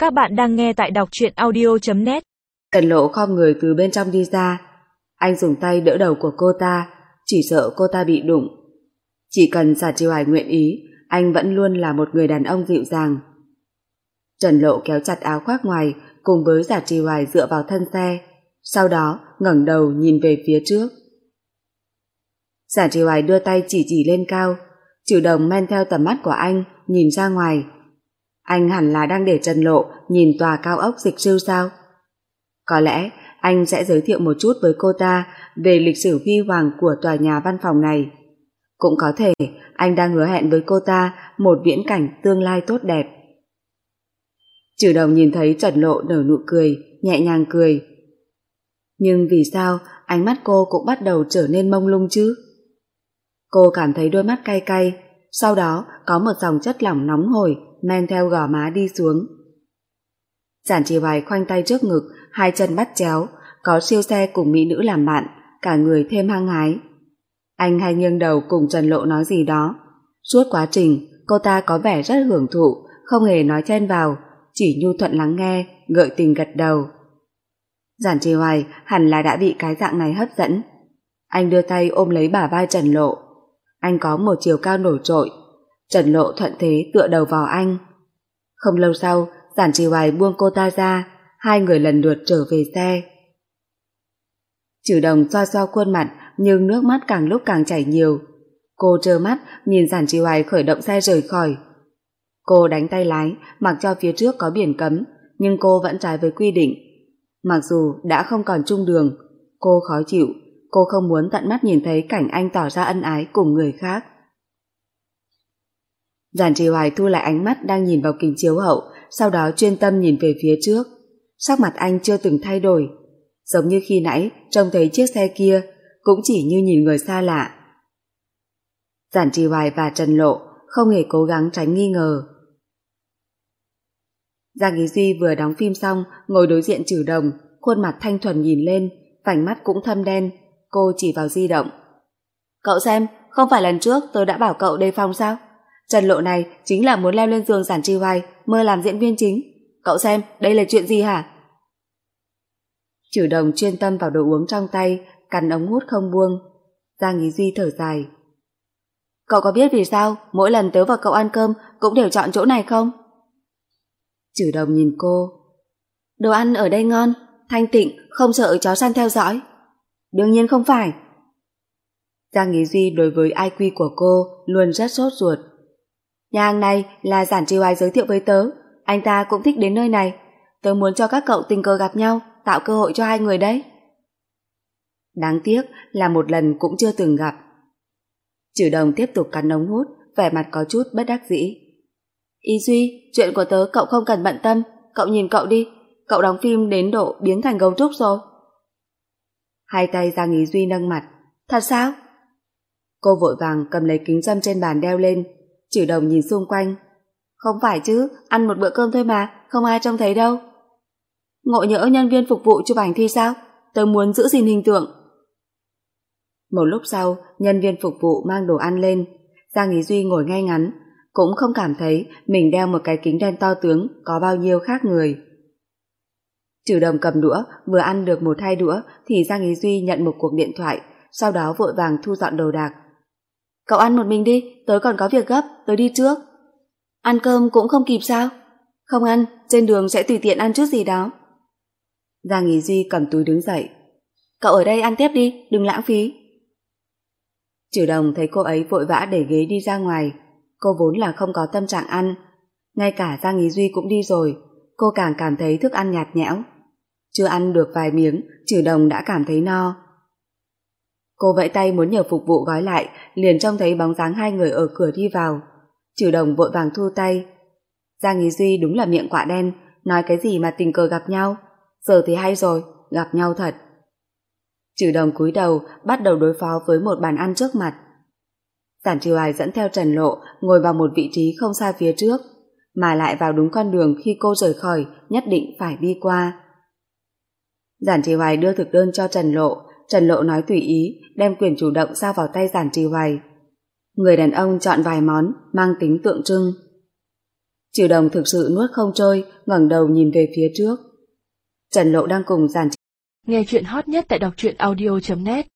Các bạn đang nghe tại đọc truyện audio.net. Trần Lộ khom người từ bên trong đi ra. Anh dùng tay đỡ đầu của cô ta, chỉ sợ cô ta bị đụng. Chỉ cần Giản Trì Hoài nguyện ý, anh vẫn luôn là một người đàn ông dịu dàng. Trần Lộ kéo chặt áo khoác ngoài, cùng với Giản Trì Hoài dựa vào thân xe, sau đó ngẩng đầu nhìn về phía trước. Giản Trì Hoài đưa tay chỉ lên cao, Trừ Đồng men theo tầm mắt của anh nhìn ra ngoài. Anh hẳn là đang để Trần Lộ nhìn tòa cao ốc Dịch Sư sao? Có lẽ anh sẽ giới thiệu một chút với cô ta về lịch sử huy hoàng của tòa nhà văn phòng này. Cũng có thể anh đang hứa hẹn với cô ta một viễn cảnh tương lai tốt đẹp. Trừ Đồng nhìn thấy Trần Lộ nở nụ cười, nhẹ nhàng cười. Nhưng vì sao ánh mắt cô cũng bắt đầu trở nên mông lung chứ? Cô cảm thấy đôi mắt cay cay, sau đó có một dòng chất lỏng nóng hổi men theo gò má đi xuống. Giản Trì Hoài khoanh tay trước ngực, hai chân bắt chéo, có siêu xe cùng mỹ nữ làm bạn, cả người thêm hăng hái. Anh hay nghiêng đầu cùng Trần Lộ nói gì đó. Suốt quá trình, cô ta có vẻ rất hưởng thụ, không hề nói chen vào, chỉ nhu thuận lắng nghe, gợi tình gật đầu. Giản Trì Hoài hẳn là đã bị cái dạng này hấp dẫn. Anh đưa tay ôm lấy bả vai Trần Lộ. Anh có một chiều cao nổi trội. Trần Lộ thuận thế tựa đầu vào anh. Không lâu sau, Giản Trì Hoài buông cô ta ra, hai người lần lượt trở về xe. Trừ Đồng xoa xoa khuôn mặt, nhưng nước mắt càng lúc càng chảy nhiều. Cô trơ mắt nhìn Giản Trì Hoài khởi động xe rời khỏi. Cô đánh tay lái, mặc cho phía trước có biển cấm, nhưng cô vẫn trái với quy định. Mặc dù đã không còn chung đường, cô khó chịu, cô không muốn tận mắt nhìn thấy cảnh anh tỏ ra ân ái cùng người khác. Giản Trì Hoài thu lại ánh mắt đang nhìn vào kính chiếu hậu, sau đó chuyên tâm nhìn về phía trước. Sắc mặt anh chưa từng thay đổi, giống như khi nãy trông thấy chiếc xe kia, cũng chỉ như nhìn người xa lạ. Giản Trì Hoài và Trần Lộ không hề cố gắng tránh nghi ngờ. Giang Ý Duy vừa đóng phim xong, ngồi đối diện Trừ Đồng, khuôn mặt thanh thuần nhìn lên, vành mắt cũng thâm đen. Cô chỉ vào di động. Cậu xem, không phải lần trước tôi đã bảo cậu đề phòng sao? Trần Lộ này chính là muốn leo lên giường Giản Trì Hoài, mơ làm diễn viên chính. Cậu xem, đây là chuyện gì hả? Trừ Đồng chuyên tâm vào đồ uống trong tay, cắn ống hút không buông. Giang Ý Duy thở dài. Cậu có biết vì sao mỗi lần tớ và cậu ăn cơm cũng đều chọn chỗ này không? Trừ Đồng nhìn cô. Đồ ăn ở đây ngon, thanh tịnh, không sợ chó săn theo dõi. Đương nhiên không phải. Giang Ý Duy đối với IQ của cô luôn rất sốt ruột. Nhà hàng này là Giản Trì Hoài giới thiệu với tớ, anh ta cũng thích đến nơi này. Tớ muốn cho các cậu tình cờ gặp nhau, tạo cơ hội cho hai người đấy. Đáng tiếc là một lần cũng chưa từng gặp. Trừ Đồng tiếp tục cắn ống hút, vẻ mặt có chút bất đắc dĩ. Ý Duy, chuyện của tớ cậu không cần bận tâm, cậu nhìn cậu đi, cậu đóng phim đến độ biến thành gấu trúc rồi. Hai tay Giang Ý Duy nâng mặt. Thật sao? Cô vội vàng cầm lấy kính râm trên bàn đeo lên. Trừ Đồng nhìn xung quanh. Không phải chứ, ăn một bữa cơm thôi mà, không ai trông thấy đâu. Ngộ nhỡ nhân viên phục vụ chụp ảnh thì sao? Tớ muốn giữ gìn hình tượng. Một lúc sau, nhân viên phục vụ mang đồ ăn lên. Giang Ý Duy ngồi ngay ngắn, cũng không cảm thấy mình đeo một cái kính đen to tướng có bao nhiêu khác người. Trừ Đồng cầm đũa, vừa ăn được một hai đũa thì Giang Ý Duy nhận một cuộc điện thoại, sau đó vội vàng thu dọn đồ đạc. Cậu ăn một mình đi, tớ còn có việc gấp, tớ đi trước. Ăn cơm cũng không kịp sao? Không ăn, trên đường sẽ tùy tiện ăn chút gì đó. Giang Ý Duy cầm túi đứng dậy. Cậu ở đây ăn tiếp đi, đừng lãng phí. Trừ Đồng thấy cô ấy vội vã để ghế đi ra ngoài. Cô vốn là không có tâm trạng ăn. Ngay cả Giang Ý Duy cũng đi rồi, cô càng cảm thấy thức ăn nhạt nhẽo. Chưa ăn được vài miếng, Trừ Đồng đã cảm thấy no. Cô vẫy tay muốn nhờ phục vụ gói lại, liền trông thấy bóng dáng hai người ở cửa đi vào. Trừ Đồng vội vàng thu tay. Giang Ý Duy đúng là miệng quạ đen, nói cái gì mà tình cờ gặp nhau. Giờ thì hay rồi, gặp nhau thật. Trừ Đồng cúi đầu, bắt đầu đối phó với một bàn ăn trước mặt. Giản Trì Hoài dẫn theo Trần Lộ ngồi vào một vị trí không xa phía trước, mà lại vào đúng con đường khi cô rời khỏi nhất định phải đi qua. Giản Trì Hoài đưa thực đơn cho Trần Lộ nói tùy ý, đem quyền chủ động giao vào tay Giản Trì Hoài. Người đàn ông chọn vài món mang tính tượng trưng. Trừ Đồng thực sự nuốt không trôi, ngẩng đầu nhìn về phía trước. Trần Lộ đang cùng dàn. Nghe chuyện hot nhất tại đọc truyện audio.net